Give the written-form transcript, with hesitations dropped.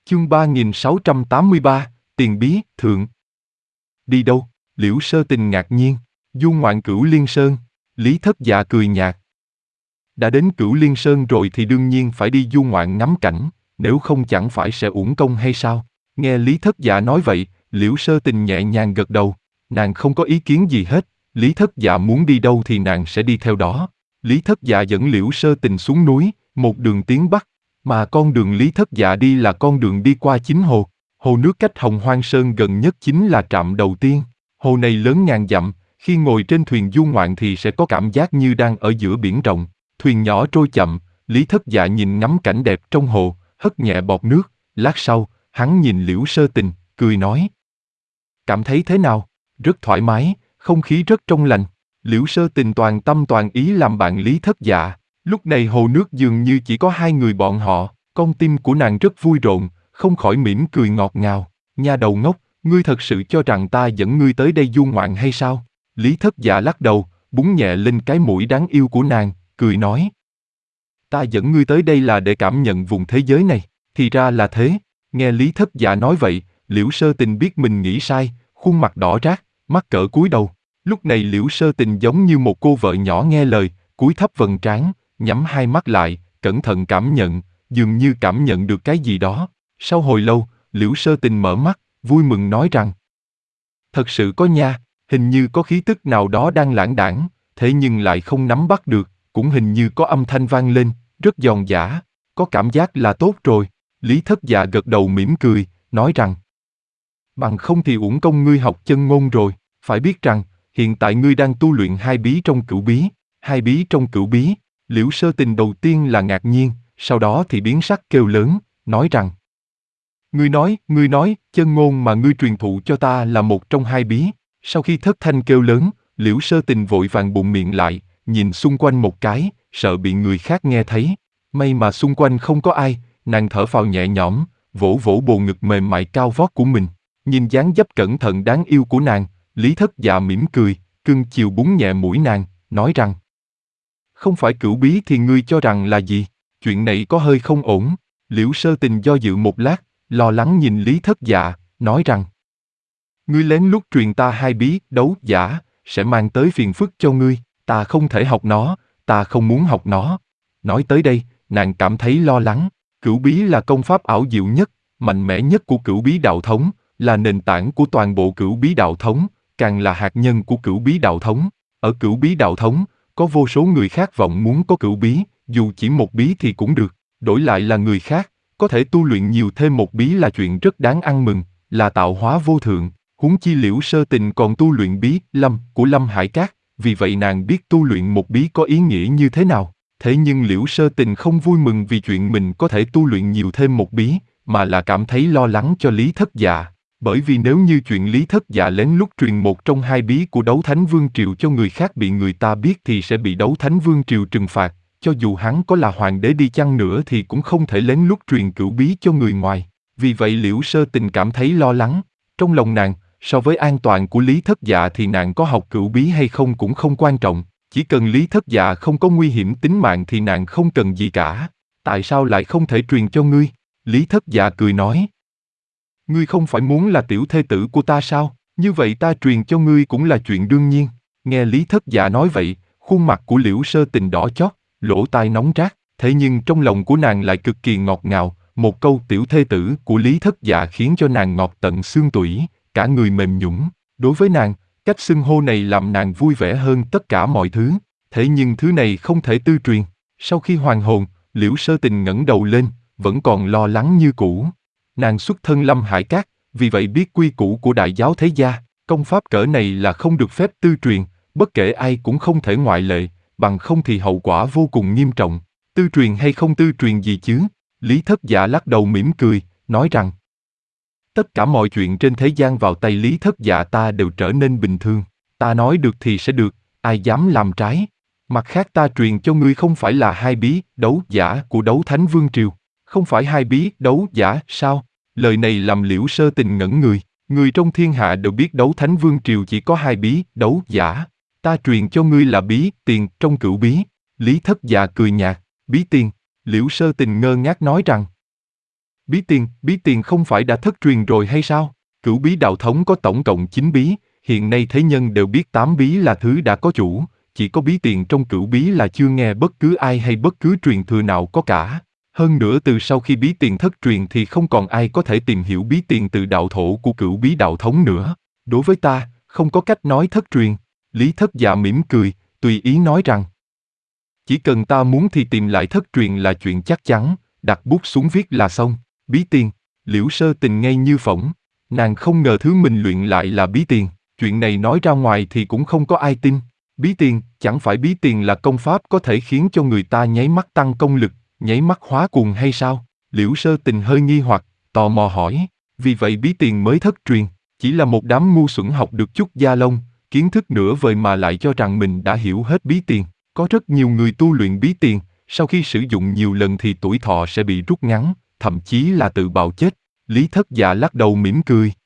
Chương 3683, Tiền Bí, Thượng. Đi đâu? Liễu Sơ Tình ngạc nhiên. Du ngoạn Cửu Liên Sơn. Lý Thất Dạ cười nhạt. Đã đến Cửu Liên Sơn rồi thì đương nhiên phải đi du ngoạn ngắm cảnh, nếu không chẳng phải sẽ uổng công hay sao? Nghe Lý Thất Dạ nói vậy, Liễu Sơ Tình nhẹ nhàng gật đầu. Nàng không có ý kiến gì hết, Lý Thất Dạ muốn đi đâu thì nàng sẽ đi theo đó. Lý Thất Dạ dẫn Liễu Sơ Tình xuống núi, một đường tiến bắc, mà con đường Lý Thất Dạ đi là con đường đi qua chính hồ. Hồ nước cách Hồng Hoang Sơn gần nhất chính là trạm đầu tiên. Hồ này lớn ngàn dặm, khi ngồi trên thuyền du ngoạn thì sẽ có cảm giác như đang ở giữa biển rộng. Thuyền nhỏ trôi chậm, Lý Thất Dạ nhìn ngắm cảnh đẹp trong hồ, hất nhẹ bọt nước. Lát sau, hắn nhìn Liễu Sơ Tình, cười nói. Cảm thấy thế nào? Rất thoải mái, không khí rất trong lành. Liễu Sơ Tình toàn tâm toàn ý làm bạn Lý Thất Dạ. Lúc này hồ nước dường như chỉ có hai người bọn họ, con tim của nàng rất vui rộn, không khỏi mỉm cười ngọt ngào. Nha đầu ngốc, ngươi thật sự cho rằng ta dẫn ngươi tới đây du ngoạn hay sao? Lý Thất Dạ lắc đầu, búng nhẹ lên cái mũi đáng yêu của nàng, cười nói. Ta dẫn ngươi tới đây là để cảm nhận vùng thế giới này, thì ra là thế. Nghe Lý Thất Dạ nói vậy, Liễu Sơ Tình biết mình nghĩ sai, khuôn mặt đỏ rát, mắt cỡ cúi đầu. Lúc này Liễu Sơ Tình giống như một cô vợ nhỏ nghe lời, cúi thấp vầng trán, nhắm hai mắt lại, cẩn thận cảm nhận, dường như cảm nhận được cái gì đó. Sau hồi lâu, Liễu Sơ Tình mở mắt, vui mừng nói rằng. Thật sự có nha, hình như có khí tức nào đó đang lãng đãng, thế nhưng lại không nắm bắt được, cũng hình như có âm thanh vang lên, rất giòn giã, có cảm giác là tốt rồi. Lý Thất Dạ gật đầu mỉm cười, nói rằng. Bằng không thì uổng công ngươi học chân ngôn rồi, phải biết rằng, hiện tại ngươi đang tu luyện hai bí trong cửu bí. Hai bí trong cửu bí. Liễu Sơ Tình đầu tiên là ngạc nhiên, sau đó thì biến sắc kêu lớn, nói rằng. Ngươi nói, chân ngôn mà ngươi truyền thụ cho ta là một trong hai bí. Sau khi thất thanh kêu lớn, Liễu Sơ Tình vội vàng bụm miệng lại, nhìn xung quanh một cái, sợ bị người khác nghe thấy. May mà xung quanh không có ai, nàng thở phào nhẹ nhõm, vỗ vỗ bồ ngực mềm mại cao vót của mình. Nhìn dáng dấp cẩn thận đáng yêu của nàng, Lý Thất Dạ mỉm cười, cưng chiều búng nhẹ mũi nàng, nói rằng. Không phải cửu bí thì ngươi cho rằng là gì? Chuyện này có hơi không ổn. Liễu Sơ Tình do dự một lát, lo lắng nhìn Lý Thất Dạ, nói rằng. Ngươi lén lút truyền ta hai bí, đấu, giả, sẽ mang tới phiền phức cho ngươi, ta không thể học nó, ta không muốn học nó. Nói tới đây, nàng cảm thấy lo lắng. Cửu bí là công pháp ảo diệu nhất, mạnh mẽ nhất của cửu bí đạo thống, là nền tảng của toàn bộ cửu bí đạo thống, càng là hạt nhân của cửu bí đạo thống. Ở cửu bí đạo thống, có vô số người khát vọng muốn có cửu bí, dù chỉ một bí thì cũng được, đổi lại là người khác, có thể tu luyện nhiều thêm một bí là chuyện rất đáng ăn mừng, là tạo hóa vô thượng. Huống chi Liễu Sơ Tình còn tu luyện bí Lâm của Lâm Hải Các, vì vậy nàng biết tu luyện một bí có ý nghĩa như thế nào. Thế nhưng Liễu Sơ Tình không vui mừng vì chuyện mình có thể tu luyện nhiều thêm một bí, mà là cảm thấy lo lắng cho Lý Thất Dạ. Bởi vì nếu như chuyện Lý Thất Dạ lén lút truyền một trong hai bí của Đấu Thánh Vương Triều cho người khác bị người ta biết thì sẽ bị Đấu Thánh Vương Triều trừng phạt, cho dù hắn có là hoàng đế đi chăng nữa thì cũng không thể lén lút truyền cửu bí cho người ngoài. Vì vậy Liễu Sơ Tình cảm thấy lo lắng. Trong lòng nàng, so với an toàn của Lý Thất Dạ thì nàng có học cửu bí hay không cũng không quan trọng, chỉ cần Lý Thất Dạ không có nguy hiểm tính mạng thì nàng không cần gì cả. Tại sao lại không thể truyền cho ngươi? Lý Thất Dạ cười nói. Ngươi không phải muốn là tiểu thê tử của ta sao? Như vậy ta truyền cho ngươi cũng là chuyện đương nhiên. Nghe Lý Thất Dạ nói vậy, khuôn mặt của Liễu Sơ Tình đỏ chót, lỗ tai nóng rát, thế nhưng trong lòng của nàng lại cực kỳ ngọt ngào. Một câu tiểu thê tử của Lý Thất Dạ khiến cho nàng ngọt tận xương tủy, cả người mềm nhũn. Đối với nàng, cách xưng hô này làm nàng vui vẻ hơn tất cả mọi thứ. Thế nhưng thứ này không thể tư truyền. Sau khi hoàn hồn, Liễu Sơ Tình ngẩng đầu lên, vẫn còn lo lắng như cũ. Nàng xuất thân Lâm Hải Các, vì vậy biết quy củ của đại giáo thế gia, công pháp cỡ này là không được phép tư truyền, bất kể ai cũng không thể ngoại lệ, bằng không thì hậu quả vô cùng nghiêm trọng. Tư truyền hay không tư truyền gì chứ? Lý Thất Dạ lắc đầu mỉm cười, nói rằng. Tất cả mọi chuyện trên thế gian vào tay Lý Thất Dạ ta đều trở nên bình thường, ta nói được thì sẽ được, ai dám làm trái. Mặt khác ta truyền cho ngươi không phải là hai bí đấu giả của Đấu Thánh Vương Triều. Không phải hai bí đấu giả sao? Lời này làm Liễu Sơ Tình ngẩn người. Người trong thiên hạ đều biết Đấu Thánh Vương Triều chỉ có hai bí đấu giả. Ta truyền cho ngươi là bí tiền trong cửu bí. Lý Thất Dạ cười nhạt. Bí tiền. Liễu Sơ Tình ngơ ngác nói rằng. Bí tiền không phải đã thất truyền rồi hay sao? Cửu bí đạo thống có tổng cộng 9 bí, hiện nay thế nhân đều biết 8 bí là thứ đã có chủ, chỉ có bí tiền trong cửu bí là chưa nghe bất cứ ai hay bất cứ truyền thừa nào có cả. Hơn nữa từ sau khi bí tiền thất truyền thì không còn ai có thể tìm hiểu bí tiền từ đạo thổ của cửu bí đạo thống nữa. Đối với ta, không có cách nói thất truyền. Lý Thất Dạ mỉm cười, tùy ý nói rằng chỉ cần ta muốn thì tìm lại thất truyền là chuyện chắc chắn, đặt bút xuống viết là xong. Bí tiền, Liễu Sơ Tình ngay như phỏng, nàng không ngờ thứ mình luyện lại là bí tiền, chuyện này nói ra ngoài thì cũng không có ai tin. Bí tiền, chẳng phải bí tiền là công pháp có thể khiến cho người ta nháy mắt tăng công lực, nháy mắt hóa cuồng hay sao? Liễu Sơ Tình hơi nghi hoặc, tò mò hỏi, vì vậy bí tiền mới thất truyền, chỉ là một đám ngu xuẩn học được chút gia lông, kiến thức nửa vời mà lại cho rằng mình đã hiểu hết bí tiền. Có rất nhiều người tu luyện bí tiền, sau khi sử dụng nhiều lần thì tuổi thọ sẽ bị rút ngắn, thậm chí là tự bào chết. Lý Thất Dạ lắc đầu mỉm cười.